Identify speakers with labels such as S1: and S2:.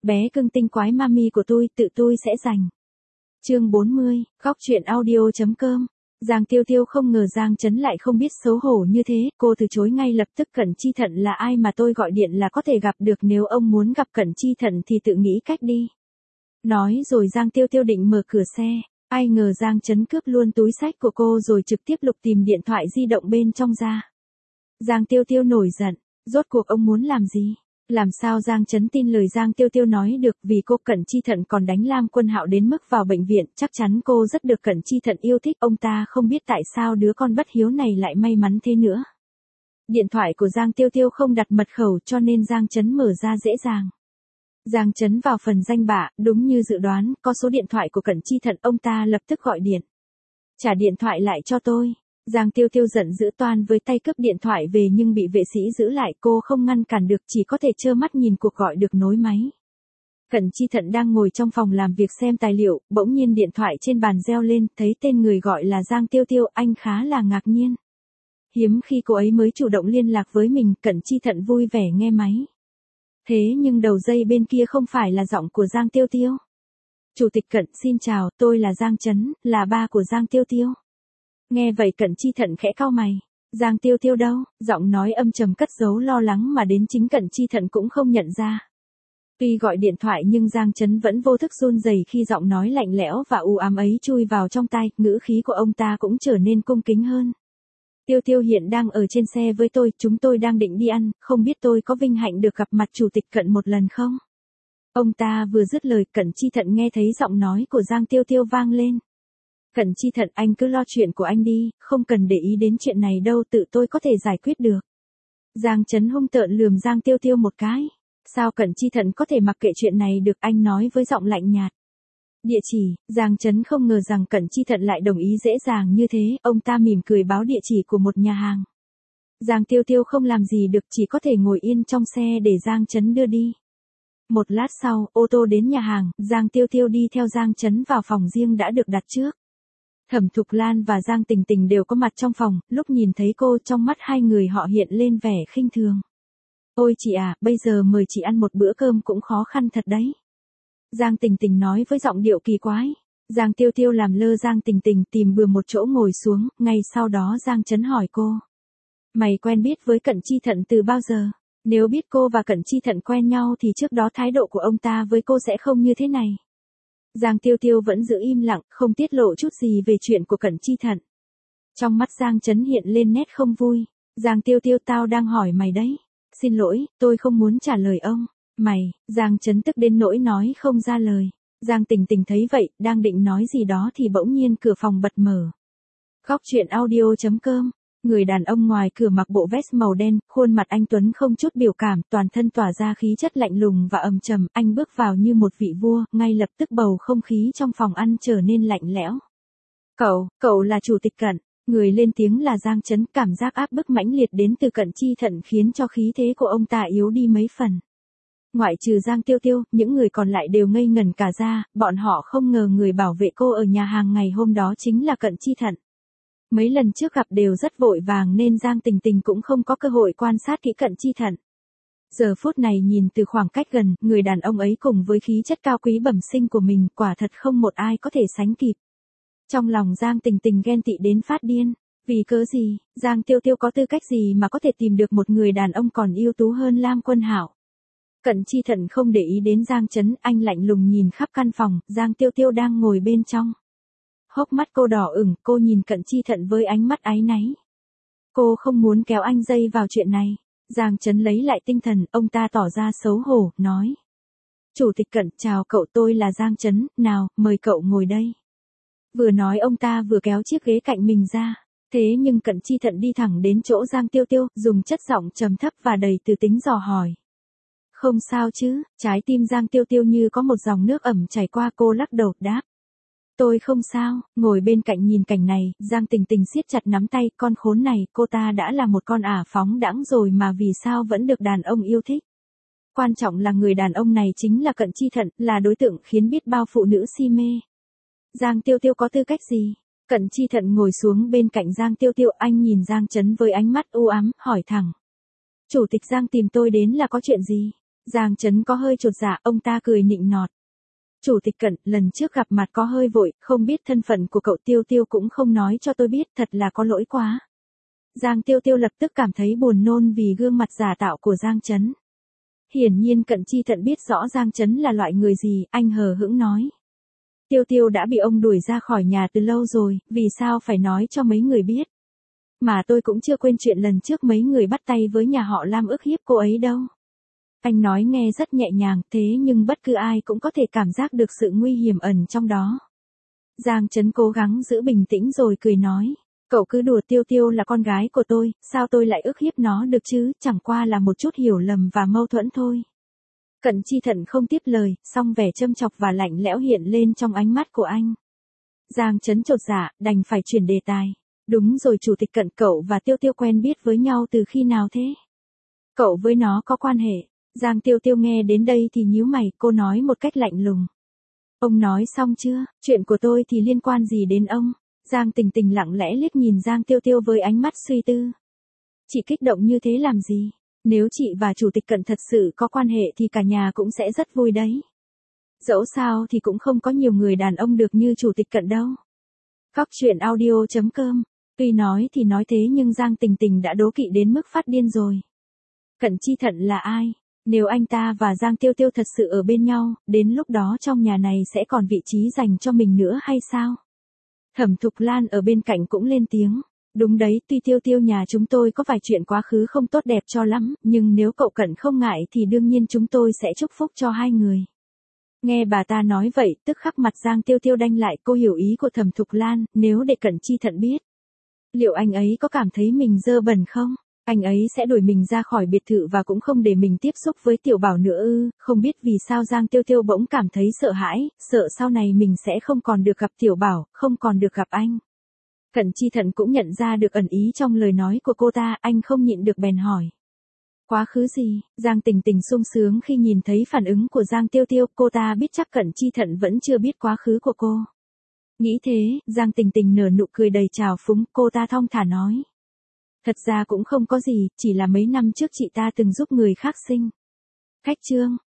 S1: bé cưng tinh quái mami của tôi, tự tôi sẽ giành. Chương 40, góc truyện audio.com. Giang Tiêu Tiêu không ngờ Giang Chấn lại không biết xấu hổ như thế, cô từ chối ngay lập tức. Cẩn Chi Thận là ai mà tôi gọi điện là có thể gặp được, nếu ông muốn gặp Cẩn Chi Thận thì tự nghĩ cách đi. Nói rồi Giang Tiêu Tiêu định mở cửa xe, ai ngờ Giang Chấn cướp luôn túi xách của cô rồi trực tiếp lục tìm điện thoại di động bên trong ra. Giang Tiêu Tiêu nổi giận, rốt cuộc ông muốn làm gì? Làm sao Giang Chấn tin lời Giang Tiêu Tiêu nói được, vì cô Cẩn Chi Thận còn đánh Lam Quân Hạo đến mức vào bệnh viện, chắc chắn cô rất được Cẩn Chi Thận yêu thích. Ông ta không biết tại sao đứa con bất hiếu này lại may mắn thế nữa. Điện thoại của Giang Tiêu Tiêu không đặt mật khẩu cho nên Giang Chấn mở ra dễ dàng. Giang Chấn vào phần danh bạ, đúng như dự đoán, có số điện thoại của Cẩn Chi Thận, ông ta lập tức gọi điện. Trả điện thoại lại cho tôi. Giang Tiêu Tiêu giận dữ toan với tay cướp điện thoại về nhưng bị vệ sĩ giữ lại, cô không ngăn cản được, chỉ có thể trơ mắt nhìn cuộc gọi được nối máy. Cẩn Chi Thận đang ngồi trong phòng làm việc xem tài liệu, bỗng nhiên điện thoại trên bàn reo lên, thấy tên người gọi là Giang Tiêu Tiêu, anh khá là ngạc nhiên. Hiếm khi cô ấy mới chủ động liên lạc với mình. Cẩn Chi Thận vui vẻ nghe máy. Thế nhưng đầu dây bên kia không phải là giọng của Giang Tiêu Tiêu. Chủ tịch Cẩn, xin chào, tôi là Giang Chấn, là ba của Giang Tiêu Tiêu. Nghe vậy Cẩn Chi Thận khẽ cau mày. Giang Tiêu Tiêu đâu? Giọng nói âm trầm cất giấu lo lắng mà đến chính Cẩn Chi Thận cũng không nhận ra. Tuy gọi điện thoại nhưng Giang Chấn vẫn vô thức run rẩy khi giọng nói lạnh lẽo và u ám ấy chui vào trong tai, ngữ khí của ông ta cũng trở nên cung kính hơn. Tiêu Tiêu hiện đang ở trên xe với tôi, chúng tôi đang định đi ăn, không biết tôi có vinh hạnh được gặp mặt chủ tịch Cẩn một lần không? Ông ta vừa dứt lời, Cẩn Chi Thận nghe thấy giọng nói của Giang Tiêu Tiêu vang lên. Cẩn Chi Thận, anh cứ lo chuyện của anh đi, không cần để ý đến chuyện này đâu, tự tôi có thể giải quyết được. Giang Chấn hung tợn lườm Giang Tiêu Tiêu một cái. Sao Cẩn Chi Thận có thể mặc kệ chuyện này được, anh nói với giọng lạnh nhạt. Địa chỉ, Giang Chấn không ngờ rằng Cẩn Chi Thận lại đồng ý dễ dàng như thế, ông ta mỉm cười báo địa chỉ của một nhà hàng. Giang Tiêu Tiêu không làm gì được, chỉ có thể ngồi yên trong xe để Giang Chấn đưa đi. Một lát sau, ô tô đến nhà hàng, Giang Tiêu Tiêu đi theo Giang Chấn vào phòng riêng đã được đặt trước. Thẩm Thục Lan và Giang Tình Tình đều có mặt trong phòng, lúc nhìn thấy cô trong mắt hai người họ hiện lên vẻ khinh thường. Ôi chị à, bây giờ mời chị ăn một bữa cơm cũng khó khăn thật đấy. Giang Tình Tình nói với giọng điệu kỳ quái. Giang Tiêu Tiêu làm lơ Giang Tình Tình, tìm bừa một chỗ ngồi xuống, ngay sau đó Giang Chấn hỏi cô. Mày quen biết với Cẩn Chi Thận từ bao giờ? Nếu biết cô và Cẩn Chi Thận quen nhau thì trước đó thái độ của ông ta với cô sẽ không như thế này. Giang Tiêu Tiêu vẫn giữ im lặng, không tiết lộ chút gì về chuyện của Cẩn Chi Thận. Trong mắt Giang Chấn hiện lên nét không vui. Giang Tiêu Tiêu, tao đang hỏi mày đấy. Xin lỗi, tôi không muốn trả lời ông. Mày, Giang Chấn tức đến nỗi nói không ra lời. Giang Tình Tình thấy vậy, đang định nói gì đó thì bỗng nhiên cửa phòng bật mở. Góc truyện audio.com. Người đàn ông ngoài cửa mặc bộ vest màu đen, khuôn mặt anh tuấn không chút biểu cảm, toàn thân tỏa ra khí chất lạnh lùng và âm trầm. Anh bước vào như một vị vua, ngay lập tức bầu không khí trong phòng ăn trở nên lạnh lẽo. Cậu là chủ tịch Cẩn. Người lên tiếng là Giang Chấn, cảm giác áp bức mãnh liệt đến từ Cẩn Chi Thận khiến cho khí thế của ông ta yếu đi mấy phần. Ngoại trừ Giang Tiêu Tiêu, những người còn lại đều ngây ngẩn cả ra, bọn họ không ngờ người bảo vệ cô ở nhà hàng ngày hôm đó chính là Cẩn Chi Thận. Mấy lần trước gặp đều rất vội vàng nên Giang Tình Tình cũng không có cơ hội quan sát kỹ Cẩn Chi Thận. Giờ phút này nhìn từ khoảng cách gần, người đàn ông ấy cùng với khí chất cao quý bẩm sinh của mình, quả thật không một ai có thể sánh kịp. Trong lòng Giang Tình Tình ghen tị đến phát điên. Vì cớ gì, Giang Tiêu Tiêu có tư cách gì mà có thể tìm được một người đàn ông còn ưu tú hơn Lam Quân Hạo? Cẩn Chi Thận không để ý đến Giang Chấn, anh lạnh lùng nhìn khắp căn phòng, Giang Tiêu Tiêu đang ngồi bên trong. Hốc mắt cô đỏ ửng, cô nhìn Cẩn Chi Thận với ánh mắt áy náy. Cô không muốn kéo anh dây vào chuyện này. Giang Chấn lấy lại tinh thần, ông ta tỏ ra xấu hổ, nói. Chủ tịch Cẩn, chào cậu, tôi là Giang Chấn, nào, mời cậu ngồi đây. Vừa nói ông ta vừa kéo chiếc ghế cạnh mình ra. Thế nhưng Cẩn Chi Thận đi thẳng đến chỗ Giang Tiêu Tiêu, dùng chất giọng trầm thấp và đầy từ tính dò hỏi. Không sao chứ? Trái tim Giang Tiêu Tiêu như có một dòng nước ẩm chảy qua, cô lắc đầu đáp. Tôi không sao. Ngồi bên cạnh nhìn cảnh này, Giang Tình Tình siết chặt nắm tay, con khốn này, cô ta đã là một con ả phóng đãng rồi mà vì sao vẫn được đàn ông yêu thích. Quan trọng là người đàn ông này chính là Cẩn Chi Thận, là đối tượng khiến biết bao phụ nữ si mê. Giang Tiêu Tiêu có tư cách gì? Cẩn Chi Thận ngồi xuống bên cạnh Giang Tiêu Tiêu, anh nhìn Giang Chấn với ánh mắt u ám, hỏi thẳng. Chủ tịch Giang tìm tôi đến là có chuyện gì? Giang Chấn có hơi chột dạ, ông ta cười nịnh nọt. Chủ tịch Cận, lần trước gặp mặt có hơi vội, không biết thân phận của cậu Tiêu Tiêu cũng không nói cho tôi biết, thật là có lỗi quá. Giang Tiêu Tiêu lập tức cảm thấy buồn nôn vì gương mặt giả tạo của Giang Chấn. Hiển nhiên Cận Chi Thận biết rõ Giang Chấn là loại người gì, anh hờ hững nói. Tiêu Tiêu đã bị ông đuổi ra khỏi nhà từ lâu rồi, vì sao phải nói cho mấy người biết. Mà tôi cũng chưa quên chuyện lần trước mấy người bắt tay với nhà họ Lam ức hiếp cô ấy đâu. Anh nói nghe rất nhẹ nhàng, thế nhưng bất cứ ai cũng có thể cảm giác được sự nguy hiểm ẩn trong đó. Giang Chấn cố gắng giữ bình tĩnh rồi cười nói. Cậu cứ đùa, Tiêu Tiêu là con gái của tôi, sao tôi lại ức hiếp nó được chứ, chẳng qua là một chút hiểu lầm và mâu thuẫn thôi. Cận Chi Thận không tiếp lời, song vẻ châm chọc và lạnh lẽo hiện lên trong ánh mắt của anh. Giang Chấn chột dạ, đành phải chuyển đề tài. Đúng rồi Chủ tịch Cận, cậu và Tiêu Tiêu quen biết với nhau từ khi nào thế? Cậu với nó có quan hệ? Giang Tiêu Tiêu nghe đến đây thì nhíu mày, cô nói một cách lạnh lùng. Ông nói xong chưa, chuyện của tôi thì liên quan gì đến ông? Giang Tình Tình lặng lẽ liếc nhìn Giang Tiêu Tiêu với ánh mắt suy tư. Chị kích động như thế làm gì? Nếu chị và Chủ tịch Cận thật sự có quan hệ thì cả nhà cũng sẽ rất vui đấy. Dẫu sao thì cũng không có nhiều người đàn ông được như Chủ tịch Cận đâu. Góc truyện audio.com. Tuy nói thì nói thế nhưng Giang Tình Tình đã đố kỵ đến mức phát điên rồi. Cận Chi Thận là ai? Nếu anh ta và Giang Tiêu Tiêu thật sự ở bên nhau, đến lúc đó trong nhà này sẽ còn vị trí dành cho mình nữa hay sao? Thẩm Thục Lan ở bên cạnh cũng lên tiếng. Đúng đấy, tuy Tiêu Tiêu nhà chúng tôi có vài chuyện quá khứ không tốt đẹp cho lắm, nhưng nếu cậu Cận không ngại thì đương nhiên chúng tôi sẽ chúc phúc cho hai người. Nghe bà ta nói vậy, tức khắc mặt Giang Tiêu Tiêu đanh lại, cô hiểu ý của Thẩm Thục Lan, nếu để Cận Chi Thận biết. Liệu anh ấy có cảm thấy mình dơ bẩn không? Anh ấy sẽ đuổi mình ra khỏi biệt thự và cũng không để mình tiếp xúc với Tiểu Bảo nữa ư? Không biết vì sao Giang Tiêu Tiêu bỗng cảm thấy sợ hãi, sợ sau này mình sẽ không còn được gặp Tiểu Bảo, không còn được gặp anh. Cận Chi Thận cũng nhận ra được ẩn ý trong lời nói của cô ta, anh không nhịn được bèn hỏi. Quá khứ gì? Giang Tình Tình sung sướng khi nhìn thấy phản ứng của Giang Tiêu Tiêu, cô ta biết chắc Cận Chi Thận vẫn chưa biết quá khứ của cô. Nghĩ thế, Giang Tình Tình nở nụ cười đầy trào phúng, cô ta thong thả nói. Thật ra cũng không có gì, chỉ là mấy năm trước chị ta từng giúp người khác sinh. Khách trương,